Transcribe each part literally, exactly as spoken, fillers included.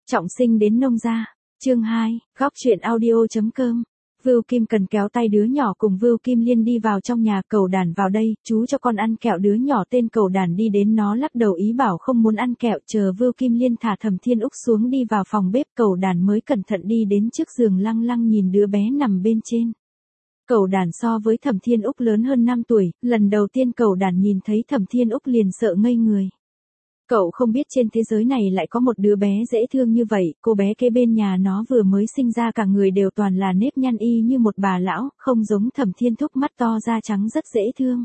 Trọng sinh đến nông gia. Chương hai, góc truyện audio.com. Vưu Kim Cần kéo tay đứa nhỏ cùng Vưu Kim Liên đi vào trong nhà. Cẩu Đản vào đây, chú cho con ăn kẹo. Đứa nhỏ tên Cẩu Đản đi đến nó lắc đầu ý bảo không muốn ăn kẹo. Chờ Vưu Kim Liên thả Thẩm Thiên Úc xuống đi vào phòng bếp, Cẩu Đản mới cẩn thận đi đến trước giường lăng lăng nhìn đứa bé nằm bên trên. Cẩu Đản so với Thẩm Thiên Úc lớn hơn năm tuổi, lần đầu tiên Cẩu Đản nhìn thấy Thẩm Thiên Úc liền sợ ngây người. Cậu không biết trên thế giới này lại có một đứa bé dễ thương như vậy, cô bé kế bên nhà nó vừa mới sinh ra cả người đều toàn là nếp nhăn y như một bà lão, không giống Thẩm Thiên Thúc mắt to da trắng rất dễ thương.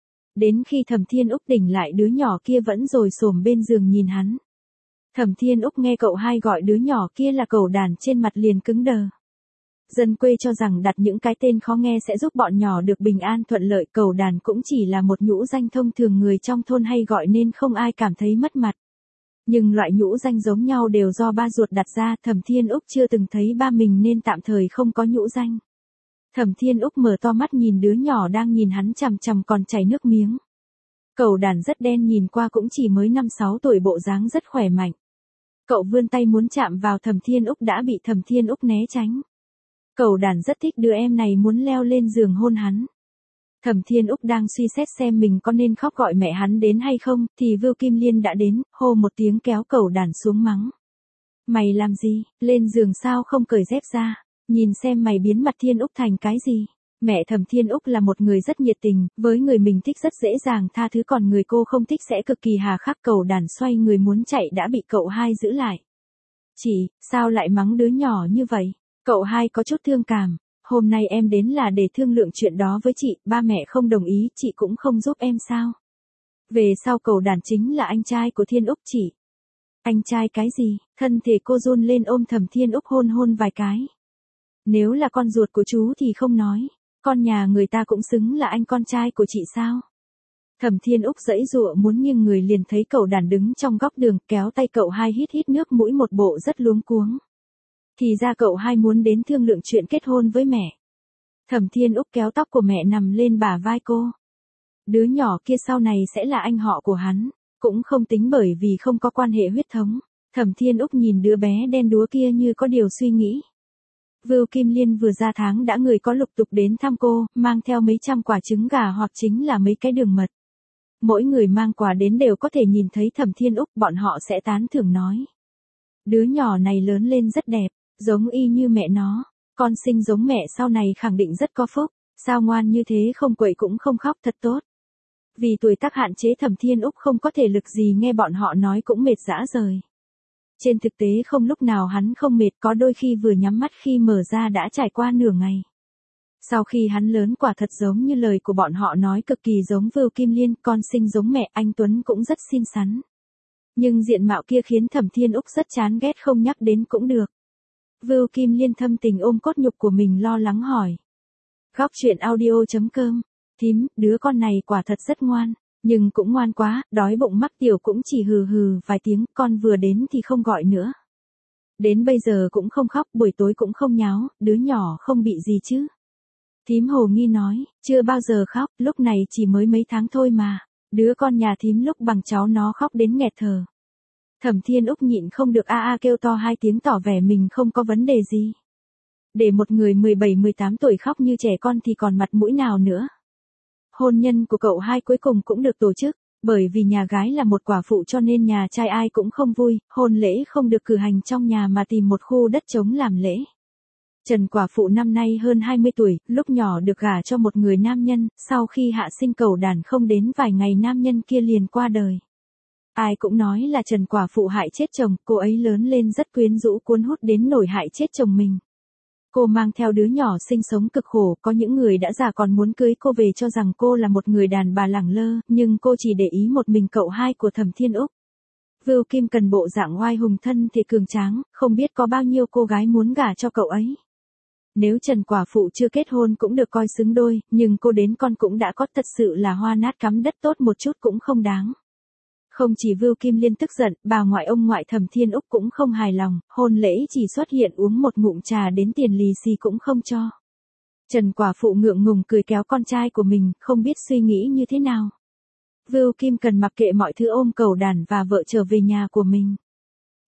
Đến khi Thẩm Thiên Úc tỉnh lại đứa nhỏ kia vẫn rồi xổm bên giường nhìn hắn. Thẩm Thiên Úc nghe cậu hai gọi đứa nhỏ kia là Cẩu Đản trên mặt liền cứng đờ. Dân quê cho rằng đặt những cái tên khó nghe sẽ giúp bọn nhỏ được bình an thuận lợi. Cẩu Đản cũng chỉ là một nhũ danh thông thường người trong thôn hay gọi nên không ai cảm thấy mất mặt. Nhưng loại nhũ danh giống nhau đều do ba ruột đặt ra. Thẩm Thiên Úc chưa từng thấy ba mình nên tạm thời không có nhũ danh. Thẩm Thiên Úc mở to mắt nhìn đứa nhỏ đang nhìn hắn chằm chằm còn chảy nước miếng. Cẩu Đản rất đen, nhìn qua cũng chỉ mới năm sáu tuổi, bộ dáng rất khỏe mạnh. Cậu vươn tay muốn chạm vào Thẩm Thiên Úc đã bị Thẩm Thiên Úc né tránh. Cẩu Đản rất thích đứa em này, muốn leo lên giường hôn hắn. Thẩm Thiên Úc đang suy xét xem mình có nên khóc gọi mẹ hắn đến hay không, thì Vưu Kim Liên đã đến, hô một tiếng kéo Cẩu Đản xuống mắng. Mày làm gì, lên giường sao không cởi dép ra, nhìn xem mày biến mặt Thiên Úc thành cái gì. Mẹ Thẩm Thiên Úc là một người rất nhiệt tình, với người mình thích rất dễ dàng tha thứ, còn người cô không thích sẽ cực kỳ hà khắc. Cẩu Đản xoay người muốn chạy đã bị cậu hai giữ lại. Chị, sao lại mắng đứa nhỏ như vậy? Cậu hai có chút thương cảm, hôm nay em đến là để thương lượng chuyện đó với chị, ba mẹ không đồng ý, chị cũng không giúp em sao? Về sau Cẩu Đản chính là anh trai của Thiên Úc chị. Anh trai cái gì? Thân thể cô run lên ôm Thẩm Thiên Úc hôn hôn vài cái. Nếu là con ruột của chú thì không nói, con nhà người ta cũng xứng là anh con trai của chị sao? Thẩm Thiên Úc giãy giụa muốn nghiêng người liền thấy Cẩu Đản đứng trong góc đường, kéo tay cậu hai hít hít nước mũi một bộ rất luống cuống. Thì ra cậu hai muốn đến thương lượng chuyện kết hôn với mẹ. Thẩm Thiên Úc kéo tóc của mẹ nằm lên bả vai cô. Đứa nhỏ kia sau này sẽ là anh họ của hắn, cũng không tính bởi vì không có quan hệ huyết thống. Thẩm Thiên Úc nhìn đứa bé đen đúa kia như có điều suy nghĩ. Vưu Kim Liên vừa ra tháng đã người có lục tục đến thăm cô, mang theo mấy trăm quả trứng gà hoặc chính là mấy cái đường mật. Mỗi người mang quà đến đều có thể nhìn thấy Thẩm Thiên Úc, bọn họ sẽ tán thưởng nói. Đứa nhỏ này lớn lên rất đẹp, giống y như mẹ nó, con sinh giống mẹ sau này khẳng định rất có phúc, sao ngoan như thế không quậy cũng không khóc, thật tốt. Vì tuổi tác hạn chế Thẩm Thiên Úc không có thể lực gì nghe bọn họ nói cũng mệt rã rời. Trên thực tế không lúc nào hắn không mệt, có đôi khi vừa nhắm mắt khi mở ra đã trải qua nửa ngày. Sau khi hắn lớn quả thật giống như lời của bọn họ nói, cực kỳ giống Vưu Kim Liên, con sinh giống mẹ, anh Tuấn cũng rất xinh xắn. Nhưng diện mạo kia khiến Thẩm Thiên Úc rất chán ghét, không nhắc đến cũng được. Vưu Kim Liên thâm tình ôm cốt nhục của mình lo lắng hỏi. Góc truyện audio.com. Thím, đứa con này quả thật rất ngoan, nhưng cũng ngoan quá, đói bụng mắc tiểu cũng chỉ hừ hừ vài tiếng, con vừa đến thì không gọi nữa. Đến bây giờ cũng không khóc, buổi tối cũng không nháo, đứa nhỏ không bị gì chứ. Thím hồ nghi nói, chưa bao giờ khóc, lúc này chỉ mới mấy tháng thôi mà. Đứa con nhà thím lúc bằng cháu nó khóc đến nghẹt thở. Thẩm Thiên Úc nhịn không được a a kêu to hai tiếng tỏ vẻ mình không có vấn đề gì. Để một người mười bảy mười tám tuổi khóc như trẻ con thì còn mặt mũi nào nữa. Hôn nhân của cậu hai cuối cùng cũng được tổ chức, bởi vì nhà gái là một quả phụ cho nên nhà trai ai cũng không vui, hôn lễ không được cử hành trong nhà mà tìm một khu đất trống làm lễ. Trần quả phụ năm nay hơn hai mươi tuổi, lúc nhỏ được gả cho một người nam nhân, sau khi hạ sinh Cẩu Đản không đến vài ngày nam nhân kia liền qua đời. Ai cũng nói là Trần quả phụ hại chết chồng, cô ấy lớn lên rất quyến rũ cuốn hút đến nổi hại chết chồng mình. Cô mang theo đứa nhỏ sinh sống cực khổ, có những người đã già còn muốn cưới cô về cho rằng cô là một người đàn bà lẳng lơ, nhưng cô chỉ để ý một mình cậu hai của Thẩm Thiên Úc. Vưu Kim Cần bộ dạng oai hùng, thân thì cường tráng, không biết có bao nhiêu cô gái muốn gả cho cậu ấy. Nếu Trần quả phụ chưa kết hôn cũng được coi xứng đôi, nhưng cô đến con cũng đã có, thật sự là hoa nát cắm đất, tốt một chút cũng không đáng. Không chỉ Vưu Kim Liên tức giận, bà ngoại ông ngoại Thẩm Thiên Úc cũng không hài lòng, hôn lễ chỉ xuất hiện uống một ngụm trà đến tiền lì xì cũng không cho. Trần quả phụ ngượng ngùng cười kéo con trai của mình, không biết suy nghĩ như thế nào. Vưu Kim Cần mặc kệ mọi thứ ôm Cẩu Đản và vợ trở về nhà của mình.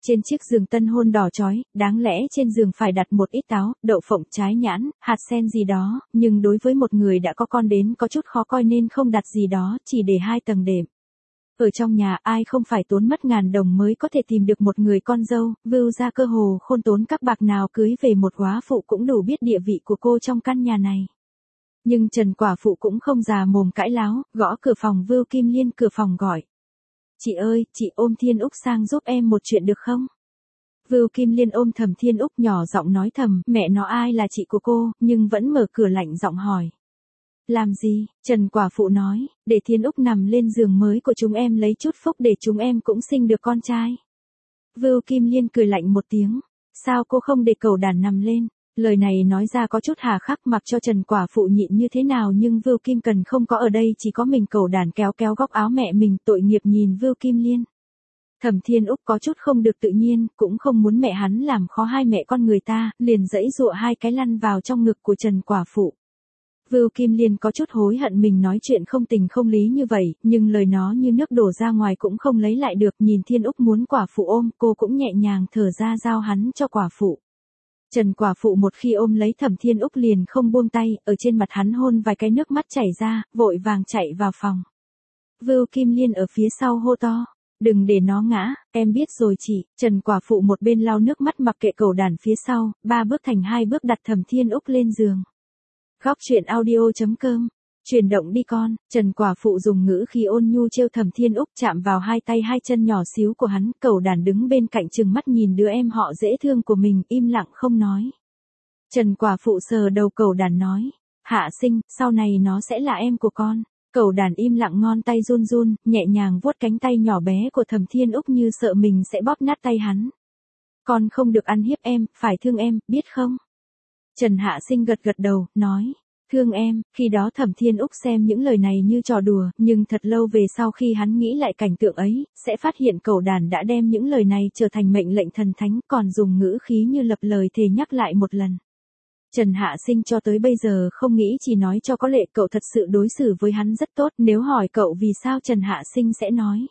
Trên chiếc giường tân hôn đỏ chói, đáng lẽ trên giường phải đặt một ít táo, đậu phộng, trái nhãn, hạt sen gì đó, nhưng đối với một người đã có con đến có chút khó coi nên không đặt gì đó, chỉ để hai tầng đệm. Ở trong nhà ai không phải tốn mất ngàn đồng mới có thể tìm được một người con dâu, Vưu ra cơ hồ khôn tốn các bạc nào cưới về một góa phụ cũng đủ biết địa vị của cô trong căn nhà này. Nhưng Trần quả phụ cũng không già mồm cãi láo, gõ cửa phòng Vưu Kim Liên cửa phòng gọi. Chị ơi, chị ôm Thiên Úc sang giúp em một chuyện được không? Vưu Kim Liên ôm Thẩm Thiên Úc nhỏ giọng nói thầm, mẹ nó ai là chị của cô, nhưng vẫn mở cửa lạnh giọng hỏi. Làm gì? Trần quả phụ nói, để Thiên Úc nằm lên giường mới của chúng em lấy chút phúc để chúng em cũng sinh được con trai. Vưu Kim Liên cười lạnh một tiếng, sao cô không để cẩu đàn nằm lên? Lời này nói ra có chút hà khắc, mặc cho Trần quả phụ nhịn như thế nào nhưng Vưu Kim Cần không có ở đây, chỉ có mình cẩu đàn kéo kéo góc áo mẹ mình, tội nghiệp nhìn Vưu Kim Liên. Thẩm Thiên Úc có chút không được tự nhiên, cũng không muốn mẹ hắn làm khó hai mẹ con người ta, liền giãy giụa hai cái lăn vào trong ngực của Trần quả phụ. Vưu Kim Liên có chút hối hận mình nói chuyện không tình không lý như vậy, nhưng lời nó như nước đổ ra ngoài cũng không lấy lại được, nhìn Thiên Úc muốn quả phụ ôm, cô cũng nhẹ nhàng thở ra giao hắn cho quả phụ. Trần quả phụ một khi ôm lấy Thẩm Thiên Úc liền không buông tay, ở trên mặt hắn hôn vài cái nước mắt chảy ra, vội vàng chạy vào phòng. Vưu Kim Liên ở phía sau hô to. Đừng để nó ngã, em biết rồi chị. Trần quả phụ một bên lau nước mắt mặc kệ cẩu đàn phía sau, ba bước thành hai bước đặt Thẩm Thiên Úc lên giường. Góc truyện audio chấm com. Chuyển động đi con. Trần quả phụ dùng ngữ khi ôn nhu trêu Thẩm Thiên Úc, chạm vào hai tay hai chân nhỏ xíu của hắn, cẩu đàn đứng bên cạnh trừng mắt nhìn đứa em họ dễ thương của mình, im lặng không nói. Trần quả phụ sờ đầu cẩu đàn nói, Hạ Sinh, sau này nó sẽ là em của con. Cẩu đàn im lặng, ngón tay run run, nhẹ nhàng vuốt cánh tay nhỏ bé của Thẩm Thiên Úc như sợ mình sẽ bóp nát tay hắn. Con không được ăn hiếp em, phải thương em, biết không? Trần Hạ Sinh gật gật đầu, nói, thương em. Khi đó Thẩm Thiên Úc xem những lời này như trò đùa, nhưng thật lâu về sau khi hắn nghĩ lại cảnh tượng ấy, sẽ phát hiện cẩu đàn đã đem những lời này trở thành mệnh lệnh thần thánh, còn dùng ngữ khí như lập lời thề nhắc lại một lần. Trần Hạ Sinh cho tới bây giờ không nghĩ, chỉ nói cho có lệ, cậu thật sự đối xử với hắn rất tốt, nếu hỏi cậu vì sao Trần Hạ Sinh sẽ nói.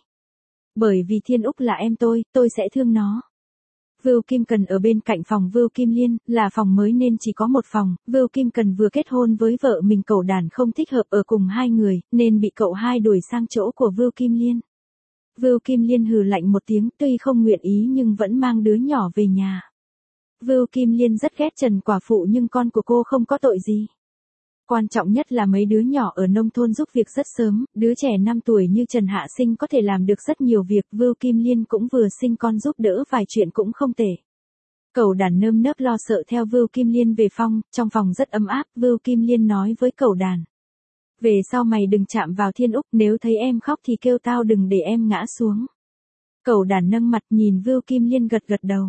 Bởi vì Thiên Úc là em tôi, tôi sẽ thương nó. Vưu Kim Cần ở bên cạnh phòng Vưu Kim Liên, là phòng mới nên chỉ có một phòng, Vưu Kim Cần vừa kết hôn với vợ mình, cẩu đàn không thích hợp ở cùng hai người, nên bị cậu hai đuổi sang chỗ của Vưu Kim Liên. Vưu Kim Liên hừ lạnh một tiếng, tuy không nguyện ý nhưng vẫn mang đứa nhỏ về nhà. Vưu Kim Liên rất ghét Trần quả phụ nhưng con của cô không có tội gì. Quan trọng nhất là mấy đứa nhỏ ở nông thôn giúp việc rất sớm, đứa trẻ năm tuổi như Trần Hạ Sinh có thể làm được rất nhiều việc, Vưu Kim Liên cũng vừa sinh con giúp đỡ vài chuyện cũng không tệ. Cẩu đàn nơm nớp lo sợ theo Vưu Kim Liên về phòng, trong phòng rất ấm áp, Vưu Kim Liên nói với cẩu đàn. Về sau mày đừng chạm vào Thiên Úc, nếu thấy em khóc thì kêu tao đừng để em ngã xuống. Cẩu đàn nâng mặt nhìn Vưu Kim Liên gật gật đầu.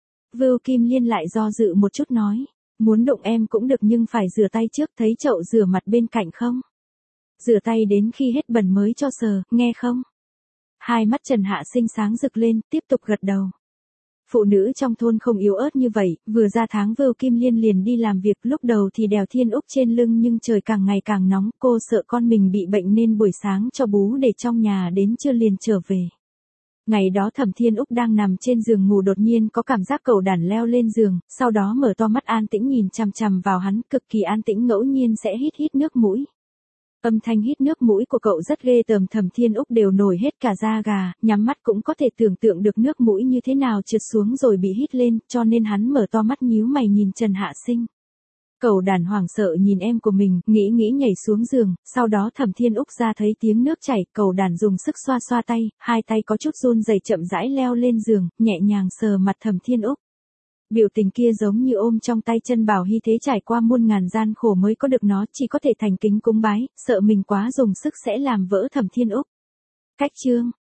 Vưu Kim Liên lại do dự một chút nói, muốn đụng em cũng được nhưng phải rửa tay trước, thấy chậu rửa mặt bên cạnh không? Rửa tay đến khi hết bẩn mới cho sờ, nghe không? Hai mắt Trần Hạ Sinh sáng rực lên, tiếp tục gật đầu. Phụ nữ trong thôn không yếu ớt như vậy, vừa ra tháng Vưu Kim Liên liền đi làm việc, lúc đầu thì đèo Thiên Úc trên lưng nhưng trời càng ngày càng nóng, cô sợ con mình bị bệnh nên buổi sáng cho bú để trong nhà đến trưa liền trở về. Ngày đó Thẩm Thiên Úc đang nằm trên giường ngủ, đột nhiên có cảm giác cẩu đàn leo lên giường, sau đó mở to mắt an tĩnh nhìn chằm chằm vào hắn, cực kỳ an tĩnh, ngẫu nhiên sẽ hít hít nước mũi. Âm thanh hít nước mũi của cậu rất ghê tởm, Thẩm Thiên Úc đều nổi hết cả da gà, nhắm mắt cũng có thể tưởng tượng được nước mũi như thế nào trượt xuống rồi bị hít lên, cho nên hắn mở to mắt nhíu mày nhìn Trần Hạ Sinh. Cẩu đàn hoảng sợ nhìn em của mình, nghĩ nghĩ nhảy xuống giường, sau đó Thẩm Thiên Úc ra thấy tiếng nước chảy, cẩu đàn dùng sức xoa xoa tay, hai tay có chút run rẩy chậm rãi leo lên giường, nhẹ nhàng sờ mặt Thẩm Thiên Úc. Biểu tình kia giống như ôm trong tay chân bảo hy thế, trải qua muôn ngàn gian khổ mới có được nó, chỉ có thể thành kính cúng bái, sợ mình quá dùng sức sẽ làm vỡ Thẩm Thiên Úc. Cách chương